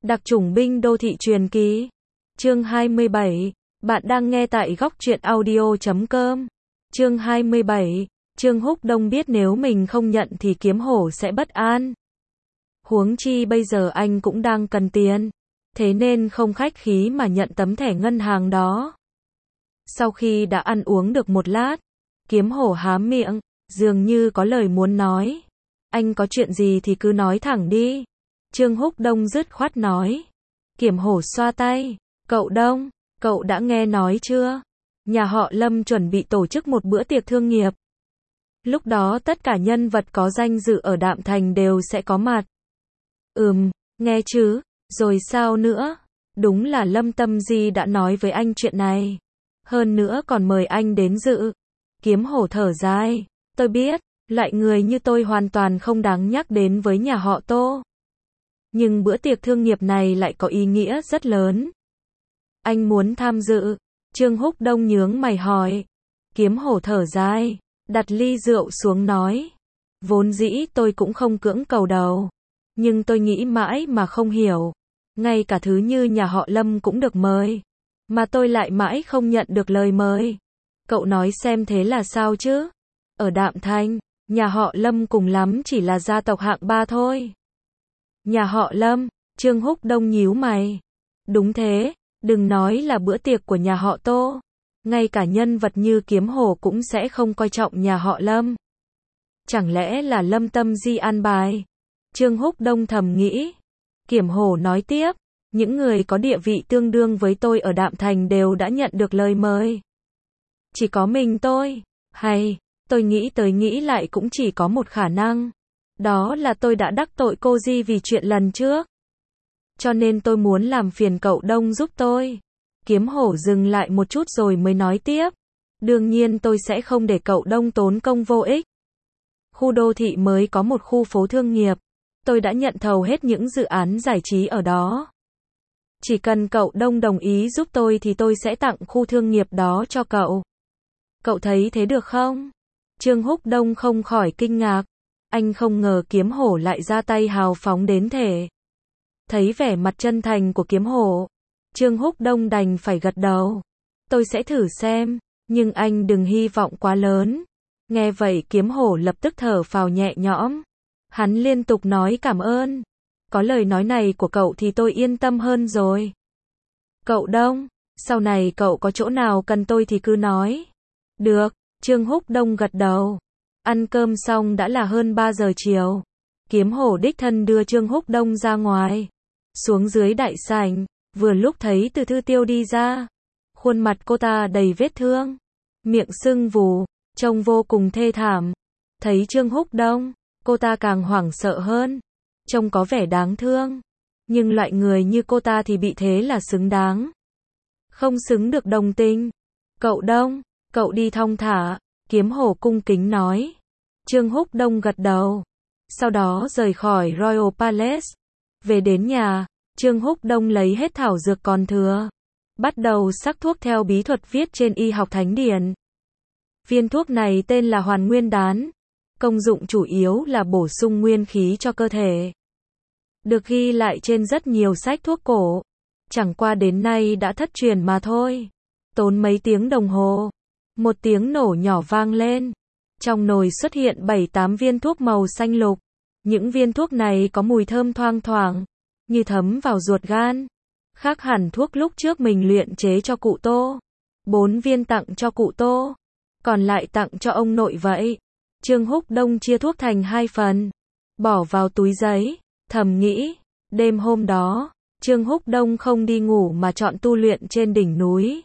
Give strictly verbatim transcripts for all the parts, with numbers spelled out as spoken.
Đặc chủng binh đô thị truyền kỳ. Chương hai mươi bảy. Bạn đang nghe tại góc truyện audio chấm com. Chương hai mươi bảy. Trương Húc Đông biết nếu mình không nhận thì Kiếm Hổ sẽ bất an. Huống chi bây giờ anh cũng đang cần tiền. Thế nên không khách khí mà nhận tấm thẻ ngân hàng đó. Sau khi đã ăn uống được một lát, Kiếm Hổ há miệng, dường như có lời muốn nói. Anh có chuyện gì thì cứ nói thẳng đi. Trương Húc Đông dứt khoát nói. Kiếm Hổ xoa tay. Cậu Đông, cậu đã nghe nói chưa? Nhà họ Lâm chuẩn bị tổ chức một bữa tiệc thương nghiệp. Lúc đó tất cả nhân vật có danh dự ở Đạm Thành đều sẽ có mặt. Ừm, nghe chứ, rồi sao nữa? Đúng là Lâm Tâm Di đã nói với anh chuyện này. Hơn nữa còn mời anh đến dự. Kiếm Hổ thở dài. Tôi biết, loại người như tôi hoàn toàn không đáng nhắc đến với nhà họ Tô. Nhưng bữa tiệc thương nghiệp này lại có ý nghĩa rất lớn. Anh muốn tham dự. Trương Húc Đông nhướng mày hỏi. Kiếm Hổ thở dài, đặt ly rượu xuống nói. Vốn dĩ tôi cũng không cưỡng cầu đầu. Nhưng tôi nghĩ mãi mà không hiểu. Ngay cả thứ như nhà họ Lâm cũng được mời. Mà tôi lại mãi không nhận được lời mời. Cậu nói xem thế là sao chứ? Ở Đạm Thành, nhà họ Lâm cùng lắm chỉ là gia tộc hạng ba thôi. Nhà họ Lâm, Trương Húc Đông nhíu mày. Đúng thế, đừng nói là bữa tiệc của nhà họ Tô. Ngay cả nhân vật như Kiếm Hổ cũng sẽ không coi trọng nhà họ Lâm. Chẳng lẽ là Lâm Tâm Di an bài? Trương Húc Đông thầm nghĩ. Kiếm Hổ nói tiếp. Những người có địa vị tương đương với tôi ở Đạm Thành đều đã nhận được lời mời. Chỉ có mình tôi. Hay, tôi nghĩ tới nghĩ lại cũng chỉ có một khả năng. Đó là tôi đã đắc tội cô Di vì chuyện lần trước. Cho nên tôi muốn làm phiền cậu Đông giúp tôi. Kiếm Hổ dừng lại một chút rồi mới nói tiếp. Đương nhiên tôi sẽ không để cậu Đông tốn công vô ích. Khu đô thị mới có một khu phố thương nghiệp. Tôi đã nhận thầu hết những dự án giải trí ở đó. Chỉ cần cậu Đông đồng ý giúp tôi thì tôi sẽ tặng khu thương nghiệp đó cho cậu. Cậu thấy thế được không? Trương Húc Đông không khỏi kinh ngạc. Anh không ngờ Kiếm Hổ lại ra tay hào phóng đến thế. Thấy vẻ mặt chân thành của Kiếm Hổ, Trương Húc Đông đành phải gật đầu. Tôi sẽ thử xem, nhưng anh đừng hy vọng quá lớn. Nghe vậy Kiếm Hổ lập tức thở phào nhẹ nhõm. Hắn liên tục nói cảm ơn. Có lời nói này của cậu thì tôi yên tâm hơn rồi. Cậu Đông, sau này cậu có chỗ nào cần tôi thì cứ nói. Được, Trương Húc Đông gật đầu. Ăn cơm xong đã là hơn ba giờ chiều. Kiếm Hổ đích thân đưa Trương Húc Đông ra ngoài. Xuống dưới đại sảnh, vừa lúc thấy Từ Thư Tiêu đi ra. Khuôn mặt cô ta đầy vết thương. Miệng sưng vù, trông vô cùng thê thảm. Thấy Trương Húc Đông, cô ta càng hoảng sợ hơn. Trông có vẻ đáng thương. Nhưng loại người như cô ta thì bị thế là xứng đáng. Không xứng được đồng tình. Cậu Đông, cậu đi thong thả. Kiếm Hổ cung kính nói. Trương Húc Đông gật đầu. Sau đó rời khỏi Royal Palace. Về đến nhà, Trương Húc Đông lấy hết thảo dược còn thừa. Bắt đầu sắc thuốc theo bí thuật viết trên y học thánh điển. Viên thuốc này tên là Hoàn Nguyên Đán. Công dụng chủ yếu là bổ sung nguyên khí cho cơ thể. Được ghi lại trên rất nhiều sách thuốc cổ. Chẳng qua đến nay đã thất truyền mà thôi. Tốn mấy tiếng đồng hồ. Một tiếng nổ nhỏ vang lên. Trong nồi xuất hiện bảy tám viên thuốc màu xanh lục. Những viên thuốc này có mùi thơm thoang thoảng, như thấm vào ruột gan. Khác hẳn thuốc lúc trước mình luyện chế cho cụ Tô. Bốn viên tặng cho cụ Tô. Còn lại tặng cho ông nội vậy. Trương Húc Đông chia thuốc thành hai phần. Bỏ vào túi giấy. Thầm nghĩ. Đêm hôm đó, Trương Húc Đông không đi ngủ mà chọn tu luyện trên đỉnh núi.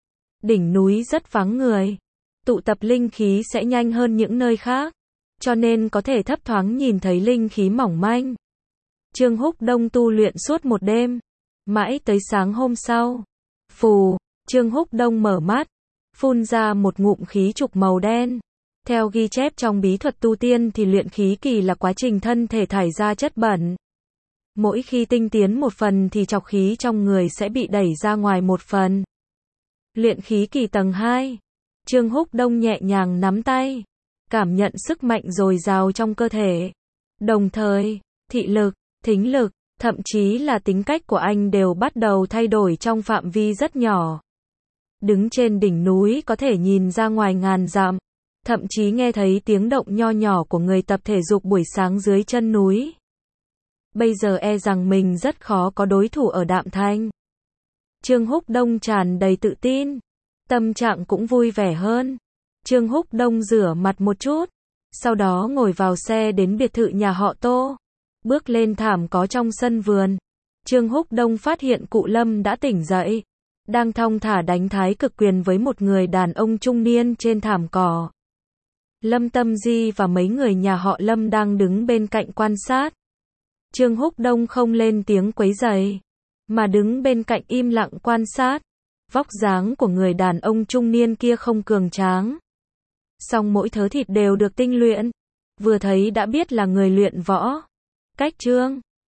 Đỉnh núi rất vắng người. Tụ tập linh khí sẽ nhanh hơn những nơi khác. Cho nên có thể thấp thoáng nhìn thấy linh khí mỏng manh. Trương Húc Đông tu luyện suốt một đêm. Mãi tới sáng hôm sau. Phù, Trương Húc Đông mở mắt. Phun ra một ngụm khí trục màu đen. Theo ghi chép trong bí thuật tu tiên thì luyện khí kỳ là quá trình thân thể thải ra chất bẩn. Mỗi khi tinh tiến một phần thì trọc khí trong người sẽ bị đẩy ra ngoài một phần. Luyện khí kỳ tầng hai. Trương Húc Đông nhẹ nhàng nắm tay. Cảm nhận sức mạnh dồi dào trong cơ thể. Đồng thời, thị lực, thính lực, Thậm chí là tính cách của anh đều bắt đầu thay đổi trong phạm vi rất nhỏ. Đứng trên đỉnh núi có thể nhìn ra ngoài ngàn dặm, thậm chí nghe thấy tiếng động nho nhỏ của người tập thể dục buổi sáng dưới chân núi. Bây giờ e rằng mình rất khó có đối thủ ở Đạm Thanh. Trương Húc Đông tràn đầy tự tin, tâm trạng cũng vui vẻ hơn. Trương Húc Đông rửa mặt một chút, sau đó ngồi vào xe đến biệt thự nhà họ Tô. Bước lên thảm có trong sân vườn, Trương Húc Đông phát hiện cụ Lâm đã tỉnh dậy, đang thong thả đánh thái cực quyền với một người đàn ông trung niên trên thảm cỏ. Lâm Tâm Di và mấy người nhà họ Lâm đang đứng bên cạnh quan sát. Trương Húc Đông không lên tiếng quấy rầy, mà đứng bên cạnh im lặng quan sát. Vóc dáng của người đàn ông trung niên kia không cường tráng, song mỗi thớ thịt đều được tinh luyện, vừa thấy đã biết là người luyện võ. Cách Trương